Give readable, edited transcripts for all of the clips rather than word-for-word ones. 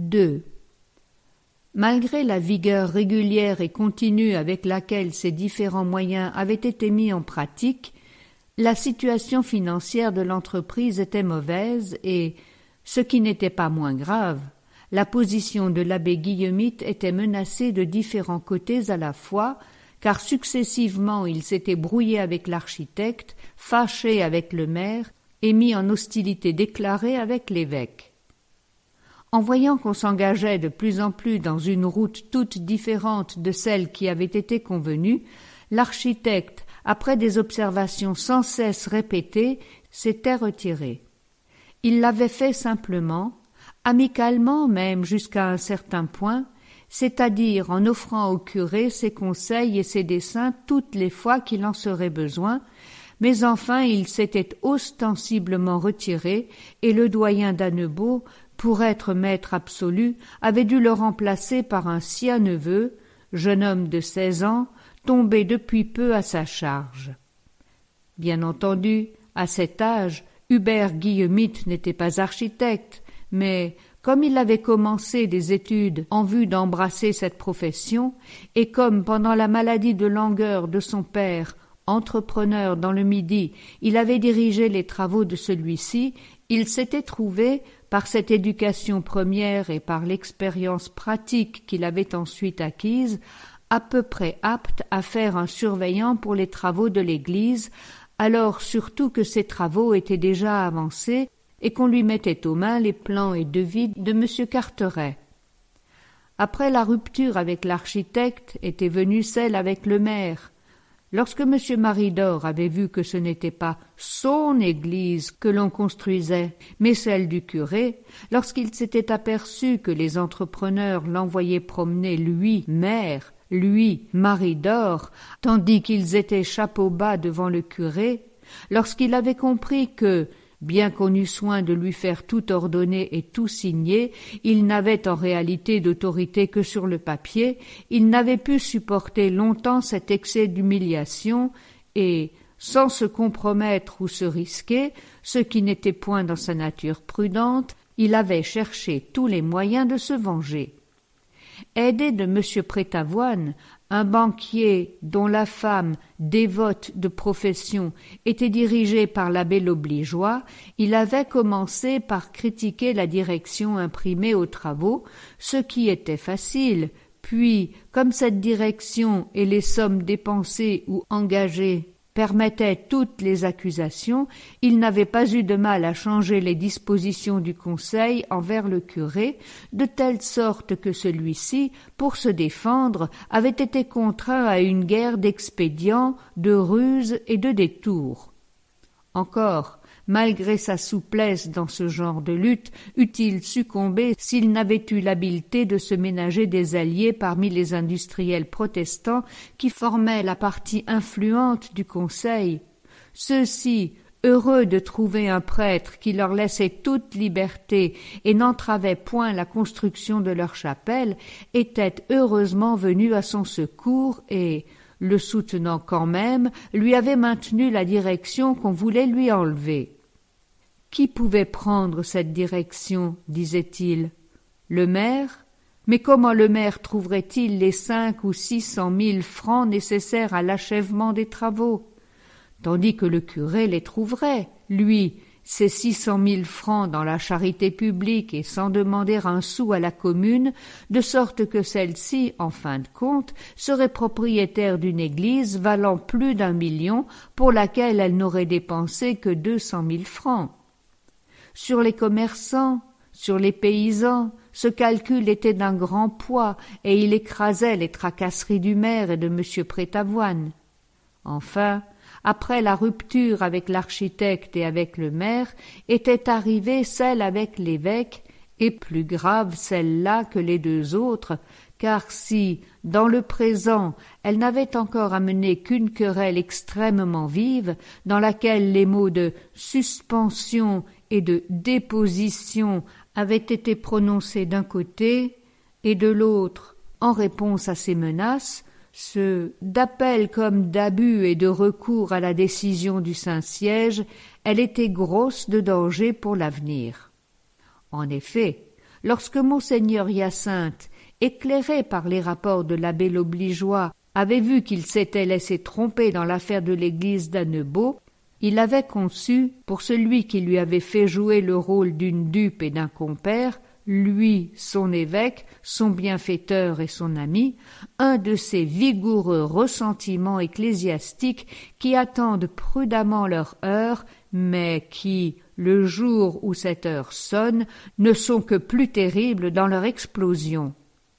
2. Malgré la vigueur régulière et continue avec laquelle ces différents moyens avaient été mis en pratique, la situation financière de l'entreprise était mauvaise et, ce qui n'était pas moins grave, la position de l'abbé Guillemite était menacée de différents côtés à la fois, car successivement il s'était brouillé avec l'architecte, fâché avec le maire et mis en hostilité déclarée avec l'évêque. En voyant qu'on s'engageait de plus en plus dans une route toute différente de celle qui avait été convenue, l'architecte, après des observations sans cesse répétées, s'était retiré. Il l'avait fait simplement, amicalement même jusqu'à un certain point, c'est-à-dire en offrant au curé ses conseils et ses desseins toutes les fois qu'il en serait besoin, mais enfin il s'était ostensiblement retiré et le doyen d'Annebault, pour être maître absolu, avait dû le remplacer par un sien neveu, jeune homme de 16 ans, tombé depuis peu à sa charge. Bien entendu, à cet âge, Hubert Guillemite n'était pas architecte, mais comme il avait commencé des études en vue d'embrasser cette profession, et comme pendant la maladie de langueur de son père, entrepreneur dans le Midi, il avait dirigé les travaux de celui-ci, il s'était trouvé, par cette éducation première et par l'expérience pratique qu'il avait ensuite acquise, à peu près apte à faire un surveillant pour les travaux de l'Église, alors surtout que ces travaux étaient déjà avancés et qu'on lui mettait aux mains les plans et devis de M. Carteret. Après la rupture avec l'architecte était venue celle avec le maire. Lorsque M. Maridor avait vu que ce n'était pas son église que l'on construisait, mais celle du curé, lorsqu'il s'était aperçu que les entrepreneurs l'envoyaient promener lui, maire, lui, Maridor, tandis qu'ils étaient chapeau bas devant le curé, lorsqu'il avait compris que, bien qu'on eût soin de lui faire tout ordonner et tout signer, il n'avait en réalité d'autorité que sur le papier, il n'avait pu supporter longtemps cet excès d'humiliation et, sans se compromettre ou se risquer, ce qui n'était point dans sa nature prudente, il avait cherché tous les moyens de se venger. Aidé de M. Prétavoine, un banquier dont la femme, dévote de profession, était dirigée par l'abbé L'Obligeois, il avait commencé par critiquer la direction imprimée aux travaux, ce qui était facile, puis, comme cette direction et les sommes dépensées ou engagées permettaient toutes les accusations, il n'avait pas eu de mal à changer les dispositions du conseil envers le curé, de telle sorte que celui-ci, pour se défendre, avait été contraint à une guerre d'expédients, de ruses et de détours. Encore, malgré sa souplesse dans ce genre de lutte, eût-il succombé s'il n'avait eu l'habileté de se ménager des alliés parmi les industriels protestants qui formaient la partie influente du conseil. Ceux-ci, heureux de trouver un prêtre qui leur laissait toute liberté et n'entravait point la construction de leur chapelle, étaient heureusement venus à son secours et, le soutenant quand même, lui avait maintenu la direction qu'on voulait lui enlever. Qui pouvait prendre cette direction, disait-il? Le maire? Mais comment le maire trouverait-il les 500 ou 600 000 francs nécessaires à l'achèvement des travaux? Tandis que le curé les trouverait, lui, ces 600 000 francs dans la charité publique et sans demander un sou à la commune, de sorte que celle-ci, en fin de compte, serait propriétaire d'une église valant plus d'1 million pour laquelle elle n'aurait dépensé que 200 000 francs. Sur les commerçants, sur les paysans, ce calcul était d'un grand poids et il écrasait les tracasseries du maire et de M. Prétavoine. Enfin, après la rupture avec l'architecte et avec le maire, était arrivée celle avec l'évêque, et plus grave celle-là que les deux autres, car si, dans le présent, elle n'avait encore amené qu'une querelle extrêmement vive, dans laquelle les mots de suspension et de déposition avaient été prononcés d'un côté, et de l'autre, en réponse à ces menaces, ceux d'appel comme d'abus et de recours à la décision du Saint-Siège, elle était grosse de danger pour l'avenir. En effet, Lorsque monseigneur Hyacinthe, éclairé par les rapports de l'abbé L'Obligeois, avait vu qu'il s'était laissé tromper dans l'affaire de l'église d'Annebault, il avait conçu, pour celui qui lui avait fait jouer le rôle d'une dupe et d'un compère, lui, son évêque, son bienfaiteur et son ami, un de ces vigoureux ressentiments ecclésiastiques qui attendent prudemment leur heure, mais qui, le jour où cette heure sonne, ne sont que plus terribles dans leur explosion.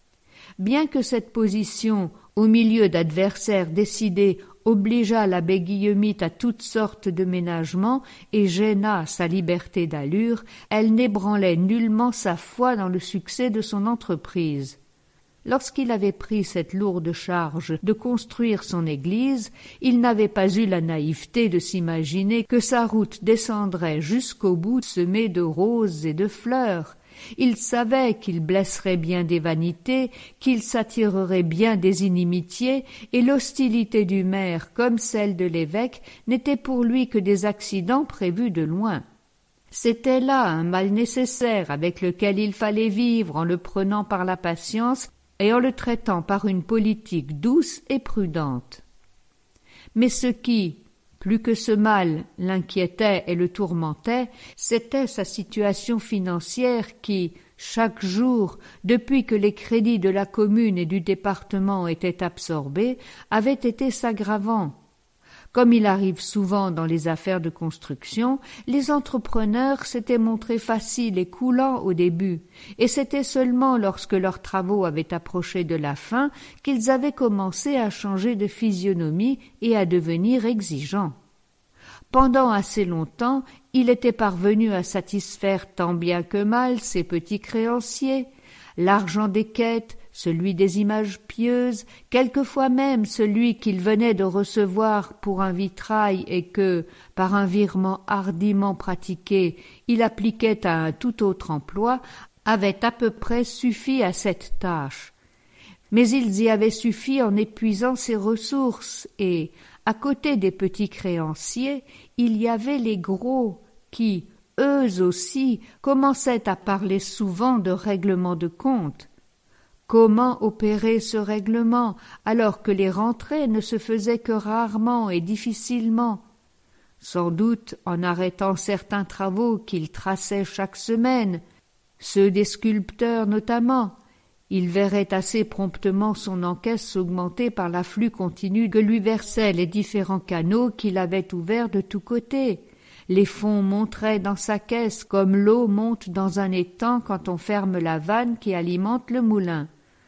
Bien que cette position, au milieu d'adversaires décidés, obligeât l'abbé Guillemite à toutes sortes de ménagements et gênât sa liberté d'allure, elle n'ébranlait nullement sa foi dans le succès de son entreprise. Lorsqu'il avait pris cette lourde charge de construire son église, il n'avait pas eu la naïveté de s'imaginer que sa route descendrait jusqu'au bout semée de roses et de fleurs. Il savait qu'il blesserait bien des vanités, qu'il s'attirerait bien des inimitiés, et l'hostilité du maire comme celle de l'évêque n'étaient pour lui que des accidents prévus de loin. C'était là un mal nécessaire avec lequel il fallait vivre en le prenant par la patience et en le traitant par une politique douce et prudente. Mais ce qui, plus que ce mal, l'inquiétait et le tourmentait, c'était sa situation financière qui, chaque jour, depuis que les crédits de la commune et du département étaient absorbés, avait été s'aggravant. Comme il arrive souvent dans les affaires de construction, les entrepreneurs s'étaient montrés faciles et coulants au début, et c'était seulement lorsque leurs travaux avaient approché de la fin qu'ils avaient commencé à changer de physionomie et à devenir exigeants. Pendant assez longtemps, il était parvenu à satisfaire tant bien que mal ses petits créanciers. L'argent des quêtes, celui des images pieuses, quelquefois même celui qu'il venait de recevoir pour un vitrail et que, par un virement hardiment pratiqué, il appliquait à un tout autre emploi, avait à peu près suffi à cette tâche. Mais ils y avaient suffi en épuisant ses ressources et, à côté des petits créanciers, il y avait les gros qui, eux aussi, commençaient à parler souvent de règlement de compte. Comment opérer ce règlement alors que les rentrées ne se faisaient que rarement et difficilement? Sans doute en arrêtant certains travaux qu'il traçait chaque semaine, ceux des sculpteurs notamment. Il verrait assez promptement son encaisse augmenter par l'afflux continu que lui versaient les différents canaux qu'il avait ouverts de tous côtés. Les fonds monteraient dans sa caisse comme l'eau monte dans un étang quand on ferme la vanne qui alimente le moulin.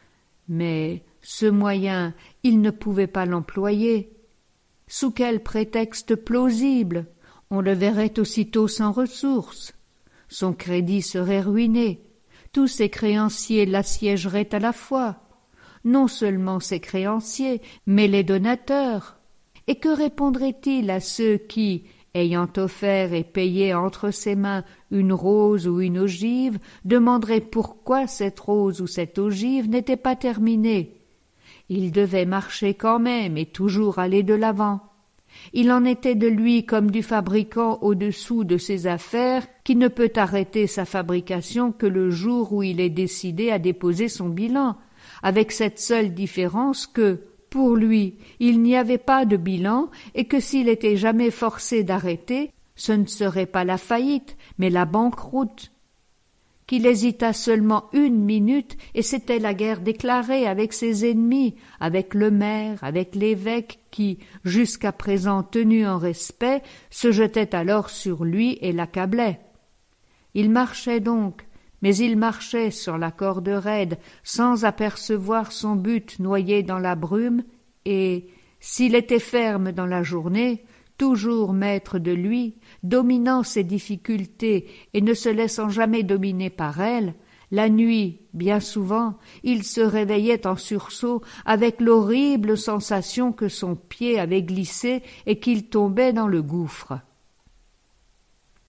Mais ce moyen, il ne pouvait pas l'employer. Sous quel prétexte plausible? On le verrait aussitôt sans ressources. Son crédit serait ruiné. Tous ses créanciers l'assiégeraient à la fois. Non seulement ses créanciers, mais les donateurs. Et que répondrait-il à ceux qui, ayant offert et payé entre ses mains une rose ou une ogive, demanderaient pourquoi cette rose ou cette ogive n'était pas terminée? Il devait marcher quand même et toujours aller de l'avant. Il en était de lui comme du fabricant au-dessous de ses affaires qui ne peut arrêter sa fabrication que le jour où il est décidé à déposer son bilan, avec cette seule différence que, pour lui, il n'y avait pas de bilan et que s'il était jamais forcé d'arrêter, ce ne serait pas la faillite, mais la banqueroute. Qu'il hésita seulement 1 minute et c'était la guerre déclarée avec ses ennemis, avec le maire, avec l'évêque qui, jusqu'à présent tenu en respect, se jetait alors sur lui et l'accablait. Il marchait donc, mais il marchait sur la corde raide, sans apercevoir son but noyé dans la brume, et, s'il était ferme dans la journée, toujours maître de lui, dominant ses difficultés et ne se laissant jamais dominer par elles, la nuit, bien souvent, il se réveillait en sursaut avec l'horrible sensation que son pied avait glissé et qu'il tombait dans le gouffre.